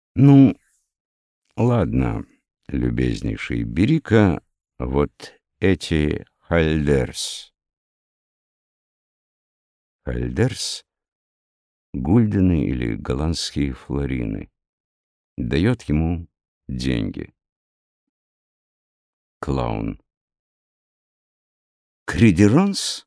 Ну, ладно, любезнейший, бери-ка вот эти хальдерс. Хальдерс — гульдены или голландские флорины. Дает ему деньги. Клоун. Кридеронс?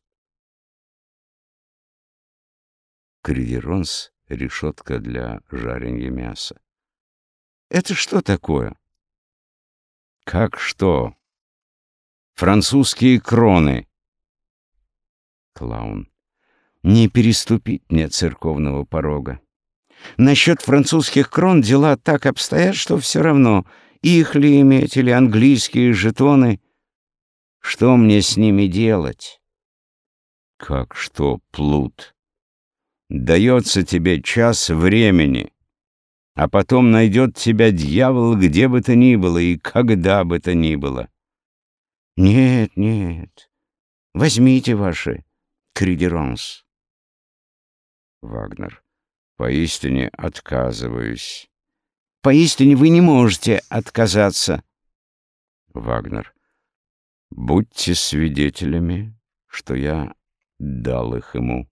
Кридеронс — решетка для жаренья мяса. Это что такое? Как что? Французские кроны. Клоун. Не переступить мне церковного порога. Насчет французских крон дела так обстоят, что все равно, их ли иметь или английские жетоны. Что мне с ними делать? Как что, плут? Дается тебе час времени, а потом найдет тебя дьявол где бы то ни было и когда бы то ни было. Нет, нет, возьмите ваши кридеронс. Вагнер. Поистине отказываюсь. Поистине вы не можете отказаться. Вагнер. Будьте свидетелями, что я дал их ему.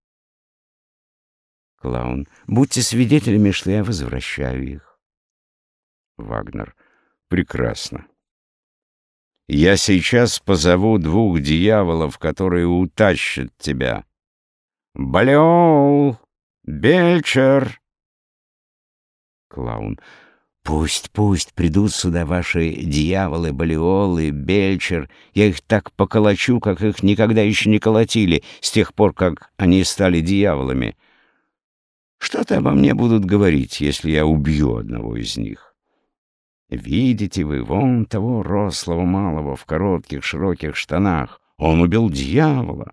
Клоун. Будьте свидетелями, что я возвращаю их. Вагнер. Прекрасно. Я сейчас позову двух дьяволов, которые утащат тебя. Балеол! Бельчер! Клоун. Пусть придут сюда ваши дьяволы, Балиолы, Бельчер. Я их так поколочу, как их никогда еще не колотили, с тех пор, как они стали дьяволами. Что-то обо мне будут говорить, если я убью одного из них. Видите вы вон того рослого малого в коротких широких штанах? Он убил дьявола.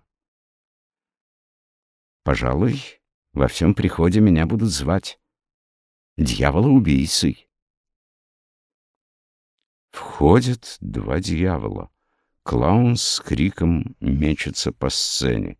Пожалуй, во всем приходе меня будут звать дьявола-убийцей. Входят два дьявола. Клоун с криком мечется по сцене.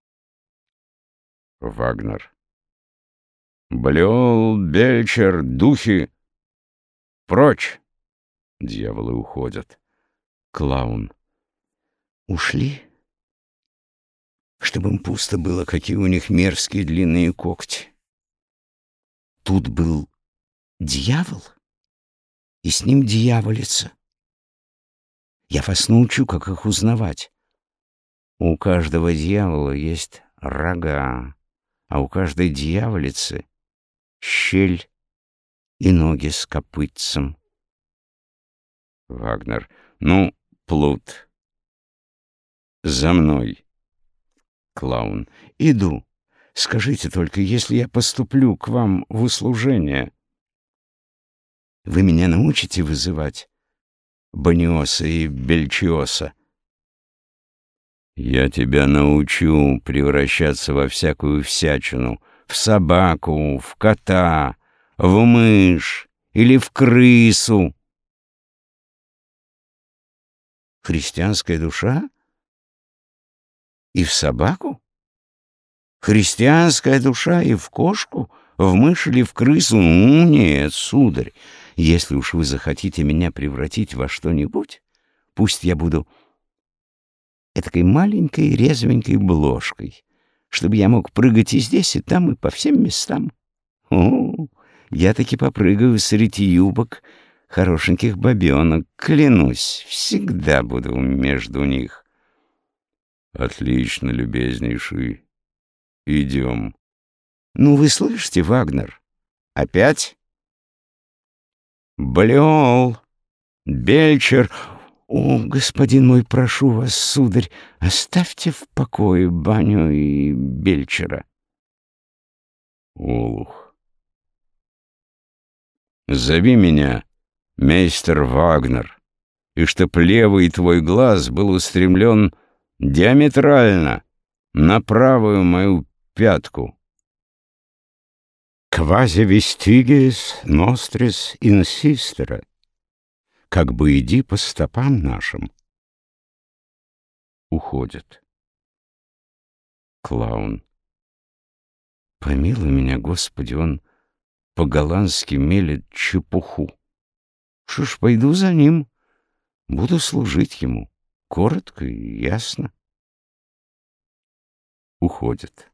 Вагнер. Балиол, Бельчер, духи! Прочь! Дьяволы уходят. Клоун. Ушли? Чтобы им пусто было, какие у них мерзкие длинные когти. Тут был дьявол, и с ним дьяволица. Я вас научу, как их узнавать. У каждого дьявола есть рога, а у каждой дьяволицы щель и ноги с копытцем. Вагнер. Ну, плут. За мной. Клоун. Иду. Скажите только, если я поступлю к вам в услужение, вы меня научите вызывать Бониоса и Бельчиоса? Я тебя научу превращаться во всякую всячину, в собаку, в кота, в мышь или в крысу. Христианская душа? И в собаку? Христианская душа и в кошку, в мышь или в крысу? Ну, нет, сударь, если уж вы захотите меня превратить во что-нибудь, пусть я буду этакой маленькой резвенькой бложкой, чтобы я мог прыгать и здесь, и там, и по всем местам. О, я таки попрыгаю среди юбок хорошеньких бабенок, клянусь, всегда буду между них. Отлично, любезнейший. Идем. Ну, вы слышите, Вагнер? Опять? Балиол, Бельчер. О, господин мой, прошу вас, сударь, оставьте в покое Баню и Бельчера. Олух. Зови меня мейстер Вагнер, и чтоб левый твой глаз был устремлен диаметрально на правую мою пятку. Quasi vestiges nostris insistere. Как бы иди по стопам нашим. Уходит. Клоун. Помилуй меня, Господи, он по-голландски мелет чепуху. Что ж, пойду за ним, буду служить ему. Коротко и ясно. Уходит.